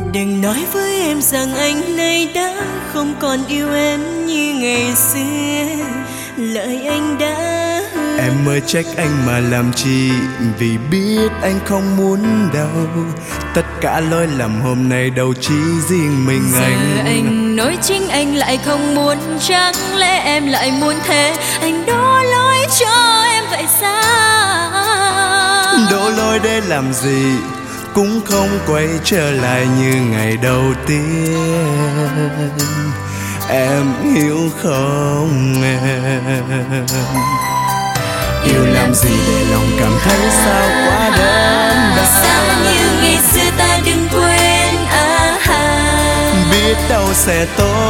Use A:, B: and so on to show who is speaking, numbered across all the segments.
A: Đừng nói với em rằng anh nay đã không còn yêu em như ngày xưa. Lời anh đã hứa.
B: Em mới trách anh mà làm chi, vì biết anh không muốn đâu. Tất cả lỗi lầm hôm nay đâu chỉ riêng mình
A: Giờ anh nói chính anh lại không muốn, chẳng lẽ em lại muốn thế? Anh đổ lỗi cho em vậy sao?
B: Đổ lỗi để làm gì, cũng không quay trở lại như ngày đầu tiên. Em hiểu không em? Yêu làm gì để lòng cảm thấy sao quá đớn đau.
A: Sao như ngày xưa ta đừng quên biết
B: đâu sẽ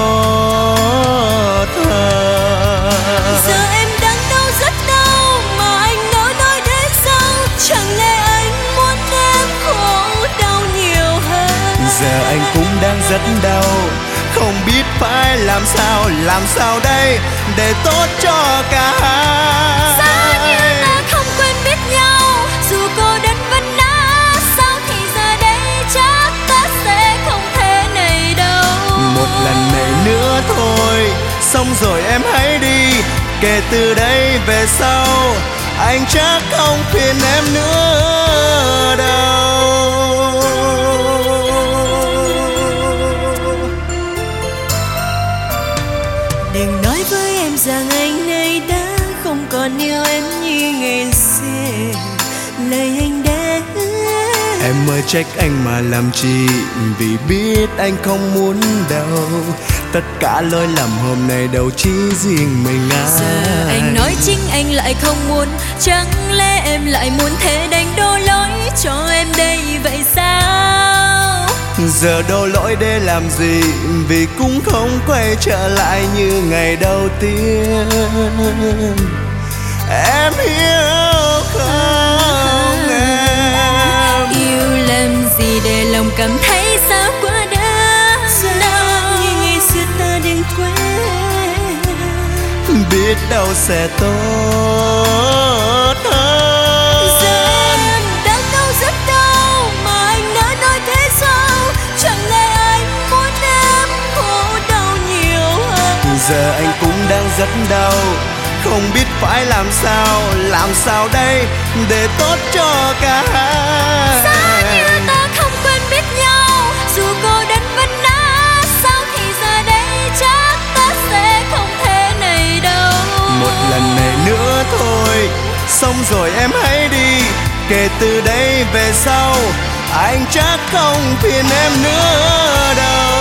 B: tốt hơn.
A: Giờ em đang đau rất đau mà anh nói đến sao? Chẳng lẽ anh muốn em khổ đau nhiều hơn?
B: Giờ anh cũng đang rất đau, không biết phải làm sao đây để tốt cho cả hai.
A: Sao như ta không quên biết nhau, dù cô đơn vẫn nát sao thì giờ đây chắc ta sẽ không thể này đâu.
B: Một lần này nữa thôi, xong rồi em hãy đi. Kể từ đây về sau, anh chắc không phiền em nữa đâu.
A: Đừng nói với em rằng anh nay đã không còn yêu em như ngày xưa. Lời anh đã hứa.
B: Em mới trách anh mà làm chi, vì biết anh không muốn đâu. Tất cả lỗi lầm hôm nay đâu chỉ riêng mình anh.
A: Giờ anh nói chính anh lại không muốn, chẳng lẽ em lại muốn thế? Đành đổ lỗi cho em đây vậy sao?
B: Giờ đổ lỗi để làm gì, vì cũng không quay trở lại như ngày đầu tiên. Em hiểu không em?
A: Yêu làm gì để lòng cảm thấy sao quá đớn đau. Như ngày xưa ta đừng quên,
B: biết đâu sẽ tốt hơn.
A: giờ em đang đau rất đau mà anh đã nói thế sao? Chẳng lẽ anh muốn em khổ đau nhiều hơn?
B: Giờ anh cũng đang rất đau, không biết phải làm sao đây để tốt cho cả hai.
A: Sao như ta không quên biết nhau, dù cô đơn vẫn nát sao thì giờ đây chắc ta sẽ không thể này đâu.
B: Một lần này nữa thôi, xong rồi em hãy đi. Kể từ đây về sau, anh chắc không phiền em nữa đâu.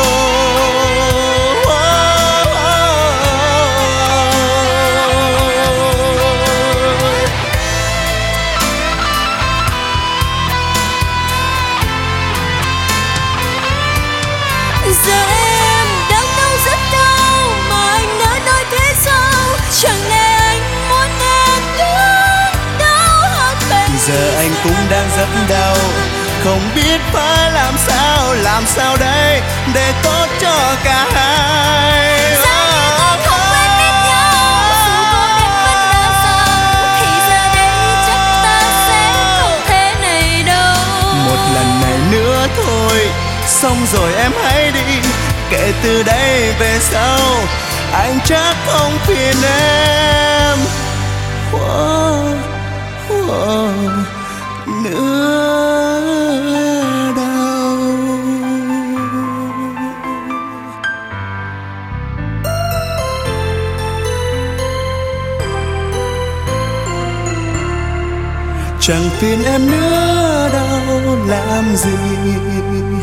A: Giờ em đang đau rất đau mà anh đã nói thế sao? Chẳng lẽ anh muốn em đớn đau hơn mình?
B: Giờ anh cũng đang rất đau, không biết phải làm sao đây để tốt cho cả hai.
A: Sao như ta không quên biết nhau, dù cô đơn vẫn đã sao thì giờ đây chắc ta sẽ không thể này đâu.
B: Một lần này nữa thôi, xong rồi em hãy đi. Kể từ đây về sau, anh chắc không phiền em nữa đâu. Chẳng phiền em nữa đâu làm gì.